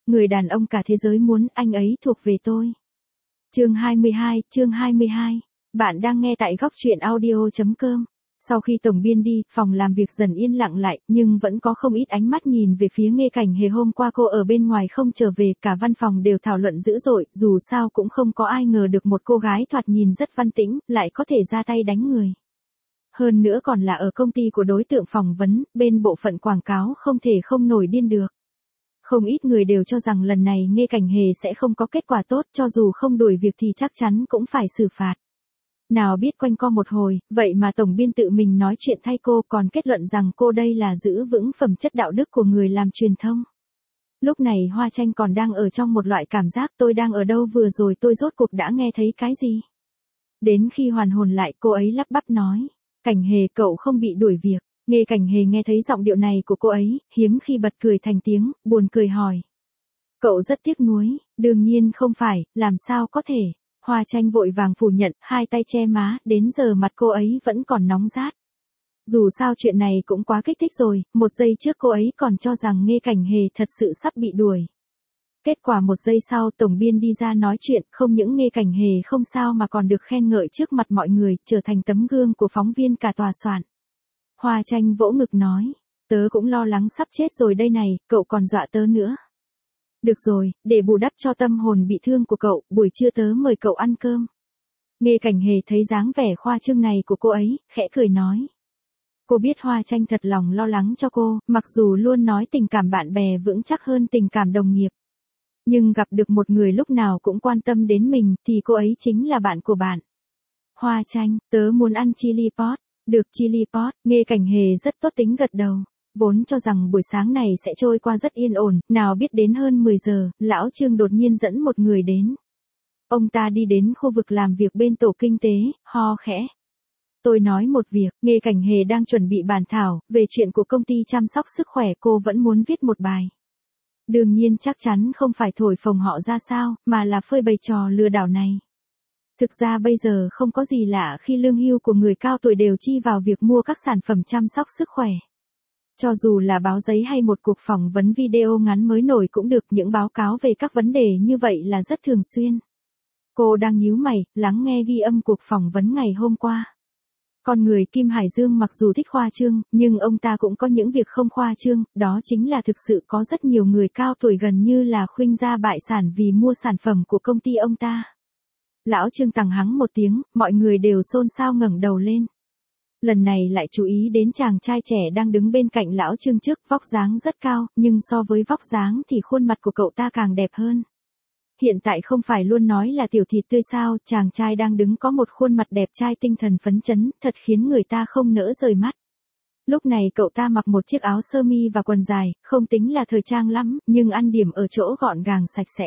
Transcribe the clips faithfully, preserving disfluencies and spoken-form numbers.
người đàn ông cả thế giới muốn, anh ấy thuộc về tôi. Chương hai mươi hai, chương hai mươi hai. Bạn đang nghe tại góc truyện audio chấm com. Sau khi tổng biên đi, phòng làm việc dần yên lặng lại, nhưng vẫn có không ít ánh mắt nhìn về phía Nghê Cảnh Hề. Hôm qua cô ở bên ngoài không trở về, cả văn phòng đều thảo luận dữ dội, dù sao cũng không có ai ngờ được một cô gái thoạt nhìn rất văn tĩnh, lại có thể ra tay đánh người. Hơn nữa còn là ở công ty của đối tượng phỏng vấn, bên bộ phận quảng cáo không thể không nổi điên được. Không ít người đều cho rằng lần này Nghê Cảnh Hề sẽ không có kết quả tốt, cho dù không đuổi việc thì chắc chắn cũng phải xử phạt. Nào biết quanh co một hồi, vậy mà tổng biên tự mình nói chuyện thay cô, còn kết luận rằng cô đây là giữ vững phẩm chất đạo đức của người làm truyền thông. Lúc này Hoa Tranh còn đang ở trong một loại cảm giác tôi đang ở đâu vừa rồi, tôi rốt cuộc đã nghe thấy cái gì. Đến khi hoàn hồn lại, cô ấy lắp bắp nói, Cảnh Hề, cậu không bị đuổi việc. Nghê Cảnh Hề nghe thấy giọng điệu này của cô ấy, hiếm khi bật cười thành tiếng, buồn cười hỏi. Cậu rất tiếc nuối, đương nhiên không phải, làm sao có thể. Hoa Tranh vội vàng phủ nhận, hai tay che má, đến giờ mặt cô ấy vẫn còn nóng rát. Dù sao chuyện này cũng quá kích thích rồi, một giây trước cô ấy còn cho rằng Nghê Cảnh Hề thật sự sắp bị đuổi. Kết quả một giây sau tổng biên đi ra nói chuyện, không những Nghê Cảnh Hề không sao mà còn được khen ngợi trước mặt mọi người, trở thành tấm gương của phóng viên cả tòa soạn. Hoa Tranh vỗ ngực nói, tớ cũng lo lắng sắp chết rồi đây này, cậu còn dọa tớ nữa. Được rồi, để bù đắp cho tâm hồn bị thương của cậu, buổi trưa tớ mời cậu ăn cơm. Nghê Cảnh Hề thấy dáng vẻ khoa trương này của cô ấy, khẽ cười nói. Cô biết Hoa Tranh thật lòng lo lắng cho cô, mặc dù luôn nói tình cảm bạn bè vững chắc hơn tình cảm đồng nghiệp. Nhưng gặp được một người lúc nào cũng quan tâm đến mình, thì cô ấy chính là bạn của bạn. Hoa Tranh, tớ muốn ăn chili pot. Được chili pot, Nghê Cảnh Hề rất tốt tính gật đầu. Vốn cho rằng buổi sáng này sẽ trôi qua rất yên ổn, nào biết đến hơn mười giờ, lão Trương đột nhiên dẫn một người đến. Ông ta đi đến khu vực làm việc bên tổ kinh tế, ho khẽ. Tôi nói một việc, Nghê Cảnh Hề đang chuẩn bị bản thảo, về chuyện của công ty chăm sóc sức khỏe, cô vẫn muốn viết một bài. Đương nhiên chắc chắn không phải thổi phồng họ ra sao, mà là phơi bày trò lừa đảo này. Thực ra bây giờ không có gì lạ khi lương hưu của người cao tuổi đều chi vào việc mua các sản phẩm chăm sóc sức khỏe. Cho dù là báo giấy hay một cuộc phỏng vấn video ngắn mới nổi cũng được, những báo cáo về các vấn đề như vậy là rất thường xuyên. Cô đang nhíu mày, lắng nghe ghi âm cuộc phỏng vấn ngày hôm qua. Con người Kim Hải Dương mặc dù thích khoa trương, nhưng ông ta cũng có những việc không khoa trương, đó chính là thực sự có rất nhiều người cao tuổi gần như là khuynh gia bại sản vì mua sản phẩm của công ty ông ta. Lão Trương tằng hắng một tiếng, mọi người đều xôn xao ngẩng đầu lên. Lần này lại chú ý đến chàng trai trẻ đang đứng bên cạnh lão Trương trước, vóc dáng rất cao, nhưng so với vóc dáng thì khuôn mặt của cậu ta càng đẹp hơn. Hiện tại không phải luôn nói là tiểu thịt tươi sao, chàng trai đang đứng có một khuôn mặt đẹp trai tinh thần phấn chấn, thật khiến người ta không nỡ rời mắt. Lúc này cậu ta mặc một chiếc áo sơ mi và quần dài, không tính là thời trang lắm, nhưng ăn điểm ở chỗ gọn gàng sạch sẽ.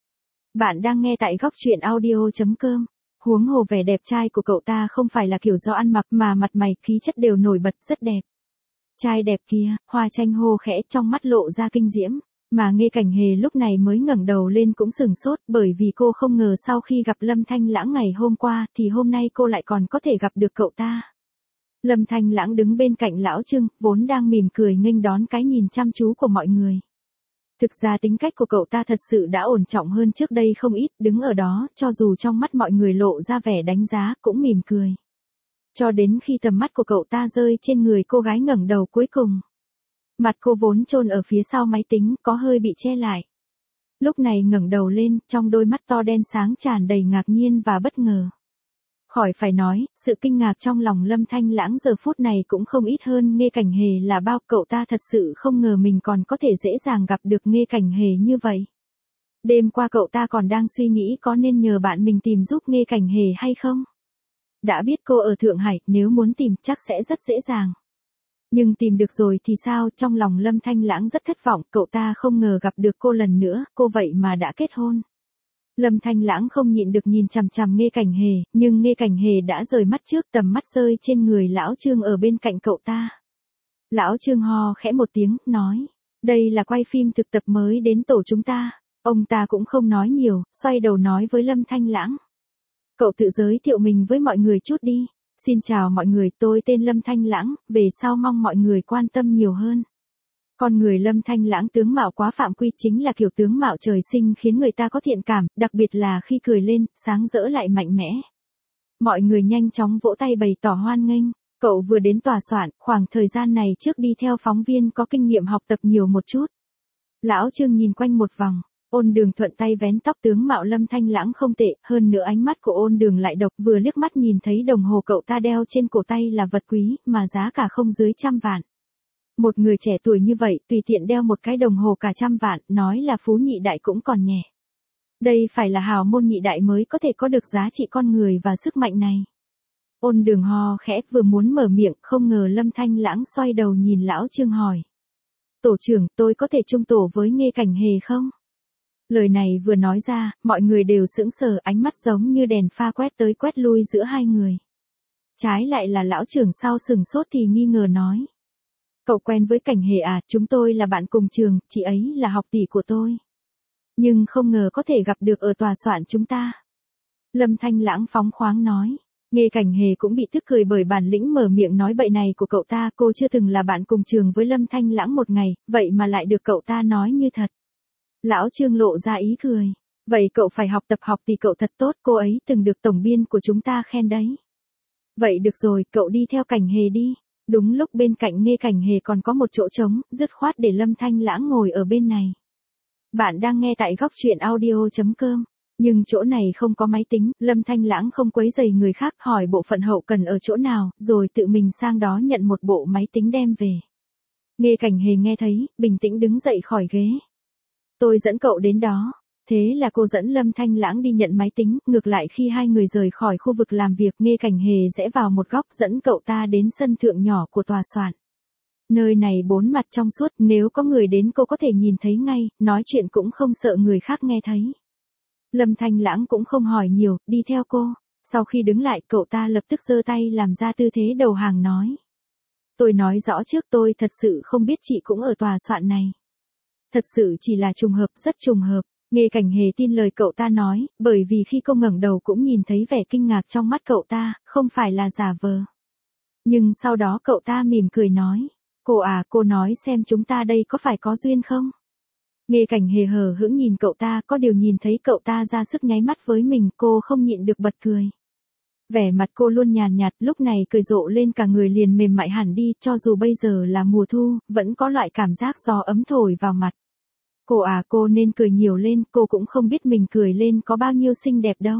Bạn đang nghe tại góc truyện audio chấm com. Huống hồ vẻ đẹp trai của cậu ta không phải là kiểu do ăn mặc mà mặt mày khí chất đều nổi bật rất đẹp. Trai đẹp kia, Hoa Tranh hô khẽ, trong mắt lộ ra kinh diễm, mà Nghê Cảnh Hề lúc này mới ngẩng đầu lên cũng sửng sốt, bởi vì cô không ngờ sau khi gặp Lâm Thanh Lãng ngày hôm qua thì hôm nay cô lại còn có thể gặp được cậu ta. Lâm Thanh Lãng đứng bên cạnh lão Trương, vốn đang mỉm cười nghênh đón cái nhìn chăm chú của mọi người. Thực ra tính cách của cậu ta thật sự đã ổn trọng hơn trước đây không ít, đứng ở đó, cho dù trong mắt mọi người lộ ra vẻ đánh giá, cũng mỉm cười. Cho đến khi tầm mắt của cậu ta rơi trên người cô gái ngẩng đầu cuối cùng. Mặt cô vốn chôn ở phía sau máy tính, có hơi bị che lại. Lúc này ngẩng đầu lên, trong đôi mắt to đen sáng tràn đầy ngạc nhiên và bất ngờ. Khỏi phải nói, sự kinh ngạc trong lòng Lâm Thanh Lãng giờ phút này cũng không ít hơn Nghê Cảnh Hề là bao, cậu ta thật sự không ngờ mình còn có thể dễ dàng gặp được Nghê Cảnh Hề như vậy. Đêm qua cậu ta còn đang suy nghĩ có nên nhờ bạn mình tìm giúp Nghê Cảnh Hề hay không. Đã biết cô ở Thượng Hải, nếu muốn tìm chắc sẽ rất dễ dàng. Nhưng tìm được rồi thì sao, trong lòng Lâm Thanh Lãng rất thất vọng, cậu ta không ngờ gặp được cô lần nữa, cô vậy mà đã kết hôn. Lâm Thanh Lãng không nhịn được nhìn chằm chằm Nghê Cảnh Hề, nhưng Nghê Cảnh Hề đã rời mắt trước, tầm mắt rơi trên người lão Trương ở bên cạnh cậu ta. Lão Trương ho khẽ một tiếng, nói, đây là quay phim thực tập mới đến tổ chúng ta. Ông ta cũng không nói nhiều, xoay đầu nói với Lâm Thanh Lãng. Cậu tự giới thiệu mình với mọi người chút đi. Xin chào mọi người, tôi tên Lâm Thanh Lãng, về sau mong mọi người quan tâm nhiều hơn. Con người Lâm Thanh Lãng tướng mạo quá phạm quy, chính là kiểu tướng mạo trời sinh khiến người ta có thiện cảm, đặc biệt là khi cười lên, sáng rỡ lại mạnh mẽ. Mọi người nhanh chóng vỗ tay bày tỏ hoan nghênh. Cậu vừa đến tòa soạn, khoảng thời gian này trước đi theo phóng viên có kinh nghiệm học tập nhiều một chút. Lão Trương nhìn quanh một vòng, Ôn Đường thuận tay vén tóc, tướng mạo Lâm Thanh Lãng không tệ, hơn nữa ánh mắt của Ôn Đường lại độc, vừa liếc mắt nhìn thấy đồng hồ cậu ta đeo trên cổ tay là vật quý, mà giá cả không dưới trăm vạn. Một người trẻ tuổi như vậy, tùy tiện đeo một cái đồng hồ cả trăm vạn, nói là phú nhị đại cũng còn nhẹ. Đây phải là hào môn nhị đại mới có thể có được giá trị con người và sức mạnh này. Ôn Đường ho khẽ, vừa muốn mở miệng, không ngờ Lâm Thanh Lãng xoay đầu nhìn Lão Trương hỏi. Tổ trưởng, tôi có thể chung tổ với Nghê Cảnh Hề không? Lời này vừa nói ra, mọi người đều sững sờ, ánh mắt giống như đèn pha quét tới quét lui giữa hai người. Trái lại là Lão Trưởng sau sừng sốt thì nghi ngờ nói. Cậu quen với Cảnh Hề à, chúng tôi là bạn cùng trường, chị ấy là học tỷ của tôi. Nhưng không ngờ có thể gặp được ở tòa soạn chúng ta. Lâm Thanh Lãng phóng khoáng nói. Nghê Cảnh Hề cũng bị tức cười bởi bản lĩnh mở miệng nói bậy này của cậu ta, cô chưa từng là bạn cùng trường với Lâm Thanh Lãng một ngày, vậy mà lại được cậu ta nói như thật. Lão Trương lộ ra ý cười. Vậy cậu phải học tập học thì cậu thật tốt, cô ấy từng được tổng biên của chúng ta khen đấy. Vậy được rồi, cậu đi theo Cảnh Hề đi. Đúng lúc bên cạnh Nghê Cảnh Hề còn có một chỗ trống, dứt khoát để Lâm Thanh Lãng ngồi ở bên này. Bạn đang nghe tại góc truyện audio chấm com. Nhưng chỗ này không có máy tính, Lâm Thanh Lãng không quấy rầy người khác, hỏi bộ phận hậu cần ở chỗ nào, rồi tự mình sang đó nhận một bộ máy tính đem về. Nghê Cảnh Hề nghe thấy, bình tĩnh đứng dậy khỏi ghế. Tôi dẫn cậu đến đó. Thế là cô dẫn Lâm Thanh Lãng đi nhận máy tính, ngược lại khi hai người rời khỏi khu vực làm việc, Nghê Cảnh Hề rẽ vào một góc dẫn cậu ta đến sân thượng nhỏ của tòa soạn. Nơi này bốn mặt trong suốt, nếu có người đến cô có thể nhìn thấy ngay, nói chuyện cũng không sợ người khác nghe thấy. Lâm Thanh Lãng cũng không hỏi nhiều, đi theo cô. Sau khi đứng lại, cậu ta lập tức giơ tay làm ra tư thế đầu hàng nói. Tôi nói rõ trước, tôi thật sự không biết chị cũng ở tòa soạn này. Thật sự chỉ là trùng hợp, rất trùng hợp. Nghê Cảnh Hề tin lời cậu ta nói, bởi vì khi cô ngẩng đầu cũng nhìn thấy vẻ kinh ngạc trong mắt cậu ta, không phải là giả vờ. Nhưng sau đó cậu ta mỉm cười nói. Cô à, cô nói xem chúng ta đây có phải có duyên không? Nghê Cảnh Hề hờ hững nhìn cậu ta, có điều nhìn thấy cậu ta ra sức nháy mắt với mình, cô không nhịn được bật cười. Vẻ mặt cô luôn nhàn nhạt, lúc này cười rộ lên cả người liền mềm mại hẳn đi, cho dù bây giờ là mùa thu, vẫn có loại cảm giác gió ấm thổi vào mặt. Cô à, cô nên cười nhiều lên, cô cũng không biết mình cười lên có bao nhiêu xinh đẹp đâu.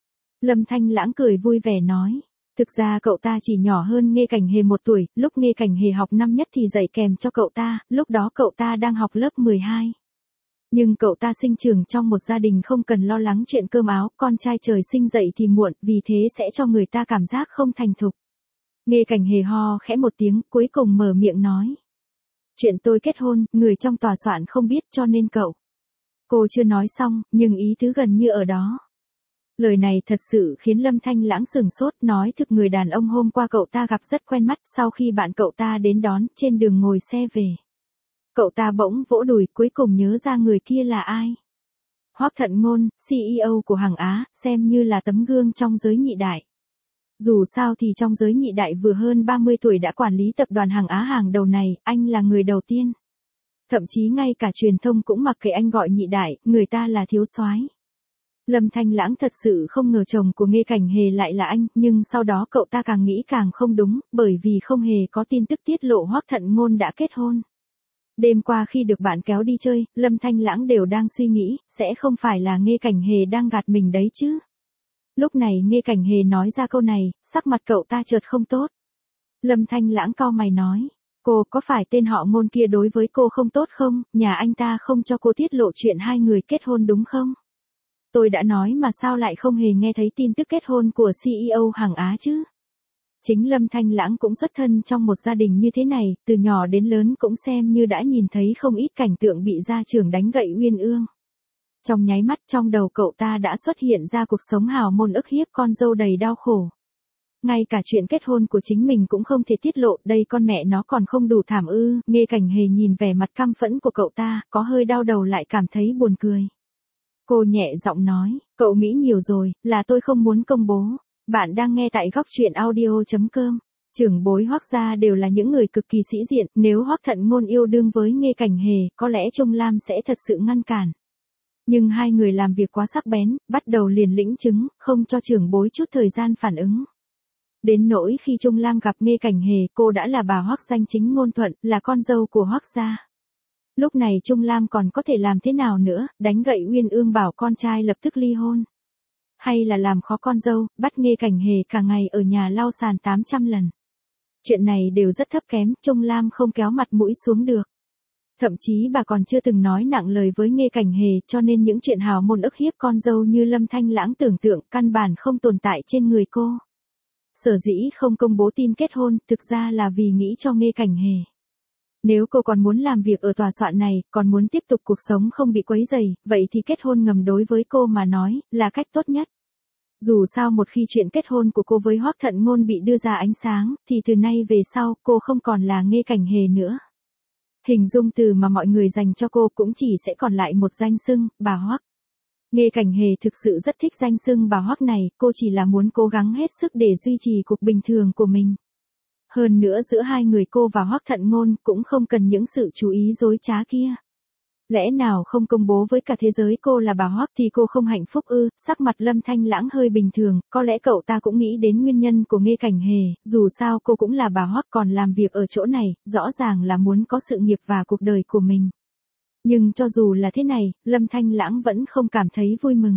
Lâm Thanh Lãng cười vui vẻ nói. Thực ra cậu ta chỉ nhỏ hơn Nghê Cảnh Hề một tuổi, lúc Nghê Cảnh Hề học năm nhất thì dạy kèm cho cậu ta, lúc đó cậu ta đang học lớp mười hai. Nhưng cậu ta sinh trưởng trong một gia đình không cần lo lắng chuyện cơm áo, con trai trời sinh dậy thì muộn, vì thế sẽ cho người ta cảm giác không thành thục. Nghê Cảnh Hề ho khẽ một tiếng, cuối cùng mở miệng nói. Chuyện tôi kết hôn, người trong tòa soạn không biết cho nên cậu. Cô chưa nói xong, nhưng ý tứ gần như ở đó. Lời này thật sự khiến Lâm Thanh Lãng sửng sốt, nói thực người đàn ông hôm qua cậu ta gặp rất quen mắt, sau khi bạn cậu ta đến đón, trên đường ngồi xe về. Cậu ta bỗng vỗ đùi, cuối cùng nhớ ra người kia là ai. Hoắc Thận Ngôn, xê e ô của Hàng Á, xem như là tấm gương trong giới nhị đại. Dù sao thì trong giới nhị đại vừa hơn ba mươi tuổi đã quản lý tập đoàn Hàng Á hàng đầu này, anh là người đầu tiên. Thậm chí ngay cả truyền thông cũng mặc kệ anh gọi nhị đại, người ta là thiếu soái. Lâm Thanh Lãng thật sự không ngờ chồng của Nghê Cảnh Hề lại là anh, nhưng sau đó cậu ta càng nghĩ càng không đúng, bởi vì không hề có tin tức tiết lộ Hoắc Thận Ngôn đã kết hôn. Đêm qua khi được bạn kéo đi chơi, Lâm Thanh Lãng đều đang suy nghĩ, sẽ không phải là Nghê Cảnh Hề đang gạt mình đấy chứ. Lúc này Nghê Cảnh Hề nói ra câu này, sắc mặt cậu ta chợt không tốt. Lâm Thanh Lãng cau mày nói, cô có phải tên họ Ngôn kia đối với cô không tốt không, nhà anh ta không cho cô tiết lộ chuyện hai người kết hôn đúng không? Tôi đã nói mà sao lại không hề nghe thấy tin tức kết hôn của xê e ô Hàng Á chứ? Chính Lâm Thanh Lãng cũng xuất thân trong một gia đình như thế này, từ nhỏ đến lớn cũng xem như đã nhìn thấy không ít cảnh tượng bị gia trưởng đánh gậy uyên ương. Trong nháy mắt trong đầu cậu ta đã xuất hiện ra cuộc sống hào môn ức hiếp con dâu đầy đau khổ. Ngay cả chuyện kết hôn của chính mình cũng không thể tiết lộ, đây con mẹ nó còn không đủ thảm ư. Nghê Cảnh Hề nhìn vẻ mặt căm phẫn của cậu ta, có hơi đau đầu lại cảm thấy buồn cười. Cô nhẹ giọng nói, cậu nghĩ nhiều rồi, là tôi không muốn công bố. Bạn đang nghe tại góc truyện audio chấm com. Trưởng bối Hoắc gia đều là những người cực kỳ sĩ diện, nếu Hoắc Thận Ngôn yêu đương với Nghê Cảnh Hề, có lẽ Trung Lam sẽ thật sự ngăn cản. Nhưng hai người làm việc quá sắc bén, bắt đầu liền lĩnh chứng, không cho trưởng bối chút thời gian phản ứng. Đến nỗi khi Trung Lam gặp Nghê Cảnh Hề, cô đã là bà Hoắc danh chính ngôn thuận, là con dâu của Hoắc gia. Lúc này Trung Lam còn có thể làm thế nào nữa, đánh gậy Uyên Ương bảo con trai lập tức ly hôn. Hay là làm khó con dâu, bắt Nghê Cảnh Hề cả ngày ở nhà lau sàn tám trăm lần. Chuyện này đều rất thấp kém, Trung Lam không kéo mặt mũi xuống được. Thậm chí bà còn chưa từng nói nặng lời với Nghê Cảnh Hề, cho nên những chuyện hào môn ức hiếp con dâu như Lâm Thanh Lãng tưởng tượng căn bản không tồn tại trên người cô. Sở dĩ không công bố tin kết hôn, thực ra là vì nghĩ cho Nghê Cảnh Hề. Nếu cô còn muốn làm việc ở tòa soạn này, còn muốn tiếp tục cuộc sống không bị quấy rầy, vậy thì kết hôn ngầm đối với cô mà nói, là cách tốt nhất. Dù sao một khi chuyện kết hôn của cô với Hoắc Thận Ngôn bị đưa ra ánh sáng, thì từ nay về sau, cô không còn là Nghê Cảnh Hề nữa. Hình dung từ mà mọi người dành cho cô cũng chỉ sẽ còn lại một danh xưng, bà Hoắc. Nghê Cảnh Hề thực sự rất thích danh xưng bà Hoắc này, cô chỉ là muốn cố gắng hết sức để duy trì cuộc bình thường của mình. Hơn nữa giữa hai người cô và Hoắc Thận Ngôn cũng không cần những sự chú ý dối trá kia. Lẽ nào không công bố với cả thế giới cô là bà Hoắc thì cô không hạnh phúc ư? Sắc mặt Lâm Thanh Lãng hơi bình thường, có lẽ cậu ta cũng nghĩ đến nguyên nhân của Nghê Cảnh Hề, dù sao cô cũng là bà Hoắc còn làm việc ở chỗ này, rõ ràng là muốn có sự nghiệp và cuộc đời của mình. Nhưng cho dù là thế này, Lâm Thanh Lãng vẫn không cảm thấy vui mừng.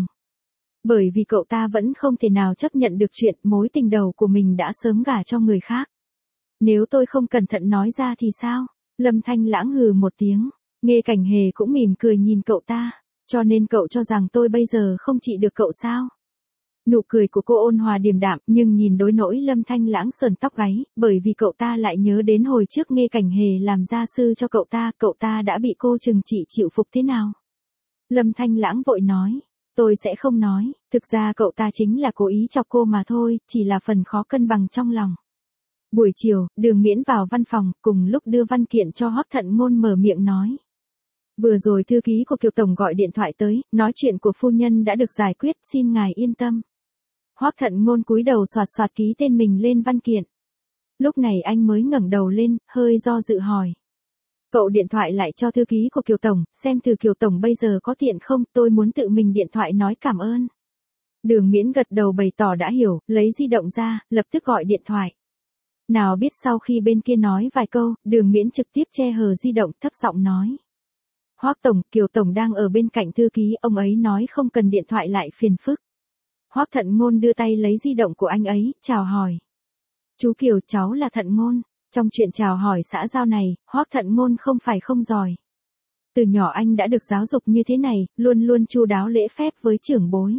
Bởi vì cậu ta vẫn không thể nào chấp nhận được chuyện mối tình đầu của mình đã sớm gả cho người khác. Nếu tôi không cẩn thận nói ra thì sao? Lâm Thanh Lãng hừ một tiếng. Nghê Cảnh Hề cũng mỉm cười nhìn cậu ta, cho nên cậu cho rằng tôi bây giờ không trị được cậu sao? Nụ cười của cô ôn hòa điềm đạm, nhưng nhìn đối nỗi Lâm Thanh Lãng sờn tóc gáy, bởi vì cậu ta lại nhớ đến hồi trước Nghê Cảnh Hề làm gia sư cho cậu ta, cậu ta đã bị cô trừng trị chịu phục thế nào? Lâm Thanh Lãng vội nói, tôi sẽ không nói, thực ra cậu ta chính là cố ý chọc cô mà thôi, chỉ là phần khó cân bằng trong lòng. Buổi chiều, Đường Miễn vào văn phòng, cùng lúc đưa văn kiện cho Hoắc Thận Ngôn mở miệng nói. Vừa rồi thư ký của Kiều Tổng gọi điện thoại tới, nói chuyện của phu nhân đã được giải quyết, xin ngài yên tâm. Hoắc Thận Ngôn cúi đầu soạt soạt ký tên mình lên văn kiện. Lúc này anh mới ngẩng đầu lên, hơi do dự hỏi. Cậu điện thoại lại cho thư ký của Kiều Tổng, xem từ Kiều Tổng bây giờ có tiện không, tôi muốn tự mình điện thoại nói cảm ơn. Đường Miễn gật đầu bày tỏ đã hiểu, lấy di động ra, lập tức gọi điện thoại. Nào biết sau khi bên kia nói vài câu, Đường Miễn trực tiếp che hờ di động thấp giọng nói. Hoắc Tổng, Kiều Tổng đang ở bên cạnh thư ký, ông ấy nói không cần điện thoại lại phiền phức. Hoắc Thận Ngôn đưa tay lấy di động của anh ấy, chào hỏi. Chú Kiều, cháu là Thận Ngôn. Trong chuyện chào hỏi xã giao này, Hoắc Thận Ngôn không phải không giỏi. Từ nhỏ anh đã được giáo dục như thế này, luôn luôn chu đáo lễ phép với trưởng bối.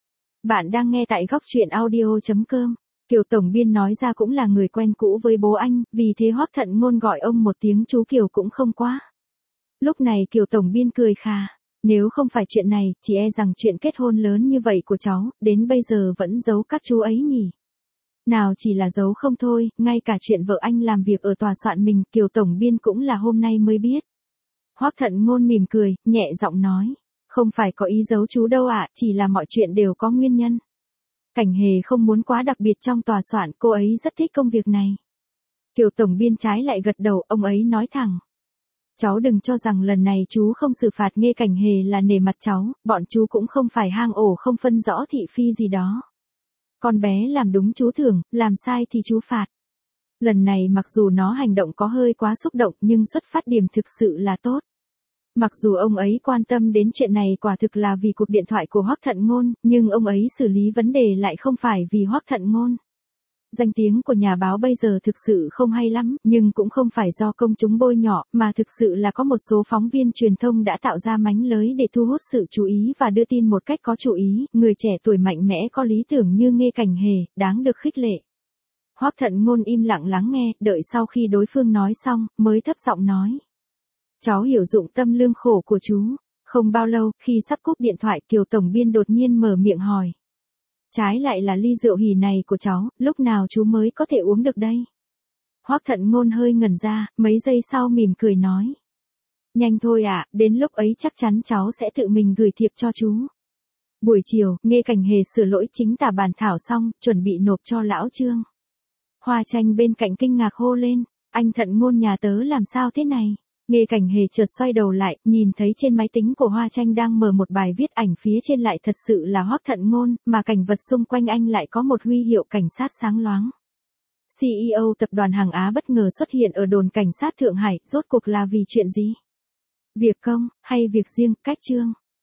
Bạn đang nghe tại góc truyện audio chấm com. Kiều Tổng Biên nói ra cũng là người quen cũ với bố anh, vì thế Hoắc Thận Ngôn gọi ông một tiếng chú Kiều cũng không quá. Lúc này Kiều Tổng Biên cười khà, nếu không phải chuyện này, chỉ e rằng chuyện kết hôn lớn như vậy của cháu, đến bây giờ vẫn giấu các chú ấy nhỉ. Nào chỉ là giấu không thôi, ngay cả chuyện vợ anh làm việc ở tòa soạn mình, Kiều Tổng Biên cũng là hôm nay mới biết. Hoắc Thận Ngôn mỉm cười, nhẹ giọng nói, không phải có ý giấu chú đâu ạ, chỉ là mọi chuyện đều có nguyên nhân. Cảnh Hề không muốn quá đặc biệt trong tòa soạn, cô ấy rất thích công việc này. Kiều Tổng Biên trái lại gật đầu, ông ấy nói thẳng. Cháu đừng cho rằng lần này chú không xử phạt Nghê Cảnh Hề là nể mặt cháu, bọn chú cũng không phải hang ổ không phân rõ thị phi gì đó. Con bé làm đúng chú thưởng, làm sai thì chú phạt. Lần này mặc dù nó hành động có hơi quá xúc động nhưng xuất phát điểm thực sự là tốt. Mặc dù ông ấy quan tâm đến chuyện này quả thực là vì cuộc điện thoại của Hoắc Thận Ngôn, nhưng ông ấy xử lý vấn đề lại không phải vì Hoắc Thận Ngôn. Danh tiếng của nhà báo bây giờ thực sự không hay lắm, nhưng cũng không phải do công chúng bôi nhọ, mà thực sự là có một số phóng viên truyền thông đã tạo ra mánh lới để thu hút sự chú ý và đưa tin một cách có chủ ý, người trẻ tuổi mạnh mẽ có lý tưởng như Nghê Cảnh Hề, đáng được khích lệ. Hoắc Thận Ngôn im lặng lắng nghe, đợi sau khi đối phương nói xong, mới thấp giọng nói. Cháu hiểu dụng tâm lương khổ của chú. Không bao lâu, khi sắp cúp điện thoại, Kiều Tổng Biên đột nhiên mở miệng hỏi. Trái lại là ly rượu hỉ này của cháu, lúc nào chú mới có thể uống được đây? Hoắc Thận Ngôn hơi ngẩn ra, mấy giây sau mỉm cười nói. Nhanh thôi ạ, à, đến lúc ấy chắc chắn cháu sẽ tự mình gửi thiệp cho chú. Buổi chiều, Nghê Cảnh Hề sửa lỗi chính tả bản thảo xong, chuẩn bị nộp cho lão Trương. Hoa Tranh bên cạnh kinh ngạc hô lên, anh Thận Ngôn nhà tớ làm sao thế này? Nghe Cảnh Hề chợt xoay đầu lại, nhìn thấy trên máy tính của Hoa Tranh đang mở một bài viết ảnh phía trên lại thật sự là Hoắc Thận Ngôn, mà cảnh vật xung quanh anh lại có một huy hiệu cảnh sát sáng loáng. xê e ô tập đoàn Hàng Á bất ngờ xuất hiện ở đồn cảnh sát Thượng Hải, rốt cuộc là vì chuyện gì? Việc công, hay việc riêng, cách chương?